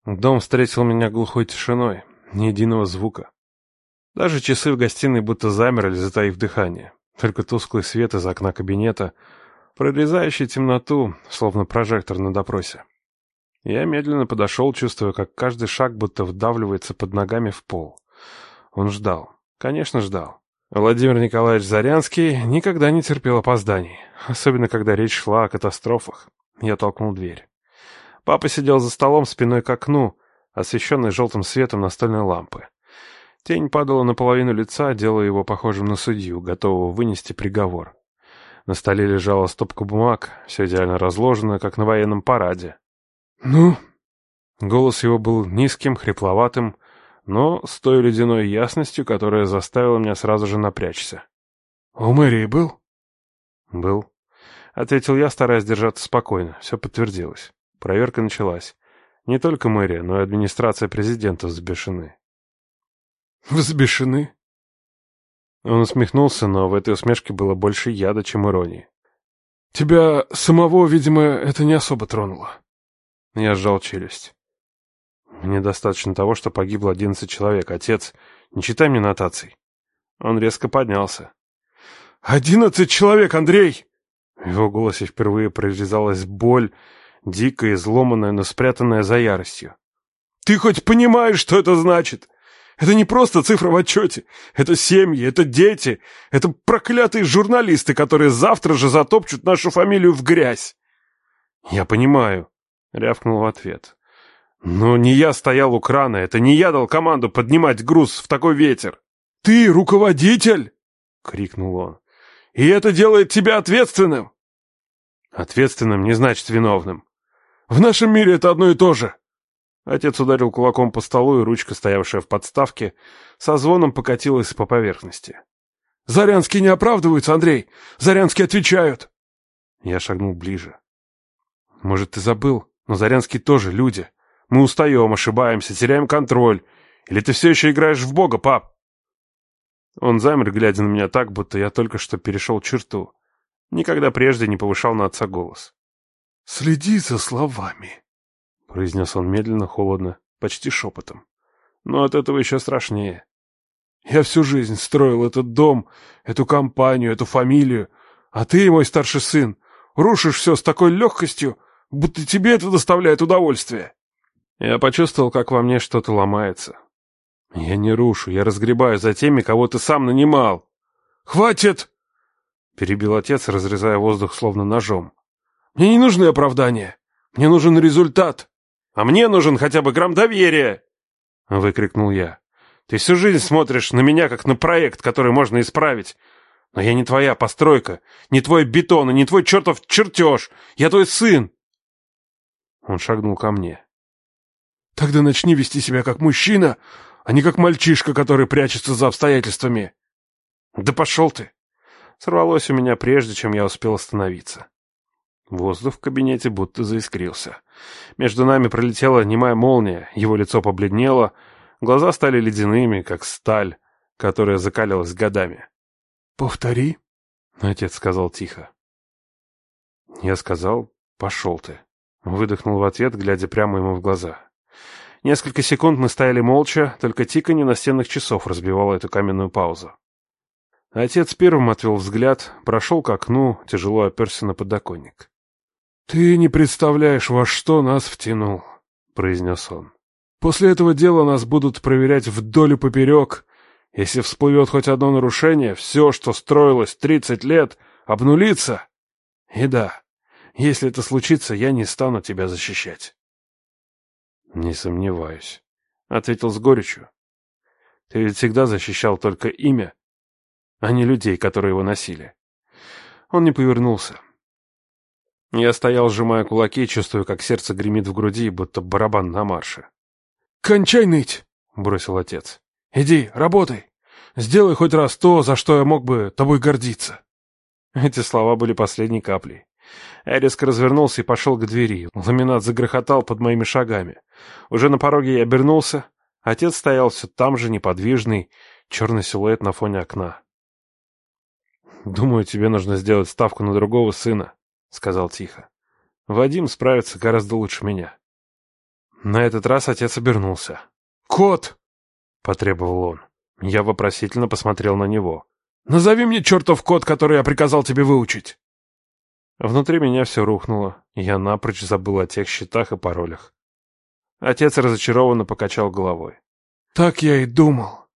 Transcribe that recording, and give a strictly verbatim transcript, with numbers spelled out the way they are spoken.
Дом встретил меня глухой тишиной, ни единого звука. Даже часы в гостиной будто замерли, затаив дыхание. Только тусклый свет из окна кабинета, прорезающий темноту, словно прожектор на допросе. Я медленно подошел, чувствуя, как каждый шаг будто вдавливается под ногами в пол. Он ждал. Конечно, ждал. Владимир Николаевич Зарянский никогда не терпел опозданий, особенно когда речь шла о катастрофах. Я толкнул дверь. Папа сидел за столом спиной к окну, освещенной желтым светом настольной лампы. Тень падала на половину лица, делая его похожим на судью, готового вынести приговор. На столе лежала стопка бумаг, все идеально разложено, как на военном параде. «Ну?» Голос его был низким, хрипловатым, но с той ледяной ясностью, которая заставила меня сразу же напрячься. «У мэрии был?» «Был», — ответил я, стараясь держаться спокойно. Все подтвердилось. Проверка началась. Не только мэрия, но и администрация президента взбешены. «Взбешены?» Он усмехнулся, но в этой усмешке было больше яда, чем иронии. «Тебя самого, видимо, это не особо тронуло». Я сжал челюсть. «Мне достаточно того, что погибло одиннадцать человек. Отец, не читай мне нотаций». Он резко поднялся. «Одиннадцать человек, Андрей!» В его голосе впервые прорезалась боль, дикая, изломанная, но спрятанная за яростью. «Ты хоть понимаешь, что это значит? Это не просто цифра в отчете. Это семьи, это дети, это проклятые журналисты, которые завтра же затопчут нашу фамилию в грязь». «Я понимаю», — рявкнул в ответ. «Но не я стоял у крана, это не я дал команду поднимать груз в такой ветер». «Ты руководитель!» — крикнул он. «И это делает тебя ответственным!» «Ответственным не значит виновным». «В нашем мире это одно и то же!» Отец ударил кулаком по столу, и ручка, стоявшая в подставке, со звоном покатилась по поверхности. «Зарянские не оправдываются, Андрей! Зарянские отвечают!» Я шагнул ближе. «Может, ты забыл, но Зарянские тоже люди. Мы устаем, ошибаемся, теряем контроль. Или ты все еще играешь в Бога, пап?» Он замер, глядя на меня так, будто я только что перешел черту. Никогда прежде не повышал на отца голос. «Следи за словами», — произнес он медленно, холодно, почти шепотом. Но от этого еще страшнее. «Я всю жизнь строил этот дом, эту компанию, эту фамилию, а ты, мой старший сын, рушишь все с такой легкостью, будто тебе это доставляет удовольствие». Я почувствовал, как во мне что-то ломается. «Я не рушу, я разгребаю за теми, кого ты сам нанимал». «Хватит!» — перебил отец, разрезая воздух словно ножом. «Мне не нужны оправдания. Мне нужен результат. А мне нужен хотя бы грамм доверия!» — выкрикнул я. «Ты всю жизнь смотришь на меня, как на проект, который можно исправить. Но я не твоя постройка, не твой бетон и не твой чертов чертеж. Я твой сын!» Он шагнул ко мне. «Тогда начни вести себя как мужчина, а не как мальчишка, который прячется за обстоятельствами». «Да пошел ты!» Сорвалось у меня прежде, чем я успел остановиться. Воздух в кабинете будто заискрился. Между нами пролетела немая молния, его лицо побледнело, глаза стали ледяными, как сталь, которая закалялась годами. «Повтори», — отец сказал тихо. Я сказал: «Пошел ты», — выдохнул в ответ, глядя прямо ему в глаза. Несколько секунд мы стояли молча, только тиканье настенных часов разбивало эту каменную паузу. Отец первым отвел взгляд, прошел к окну, тяжело оперся на подоконник. «Ты не представляешь, во что нас втянул», — произнес он. «После этого дела нас будут проверять вдоль и поперек. Если всплывет хоть одно нарушение, все, что строилось тридцать лет, обнулится. И да, если это случится, я не стану тебя защищать». «Не сомневаюсь», — ответил с горечью. «Ты ведь всегда защищал только имя, а не людей, которые его носили». Он не повернулся. Я стоял, сжимая кулаки, чувствуя, как сердце гремит в груди, будто барабан на марше. «Кончай ныть!» — бросил отец. «Иди, работай! Сделай хоть раз то, за что я мог бы тобой гордиться!» Эти слова были последней каплей. Я резко развернулся и пошел к двери. Ламинат загрохотал под моими шагами. Уже на пороге я обернулся. Отец стоял все там же, неподвижный, черный силуэт на фоне окна. «Думаю, тебе нужно сделать ставку на другого сына», — сказал тихо. «Вадим справится гораздо лучше меня». На этот раз отец обернулся. «Код!» — потребовал он. Я вопросительно посмотрел на него. «Назови мне чертов код, который я приказал тебе выучить!» Внутри меня все рухнуло, я напрочь забыл о тех счетах и паролях. Отец разочарованно покачал головой. «Так я и думал.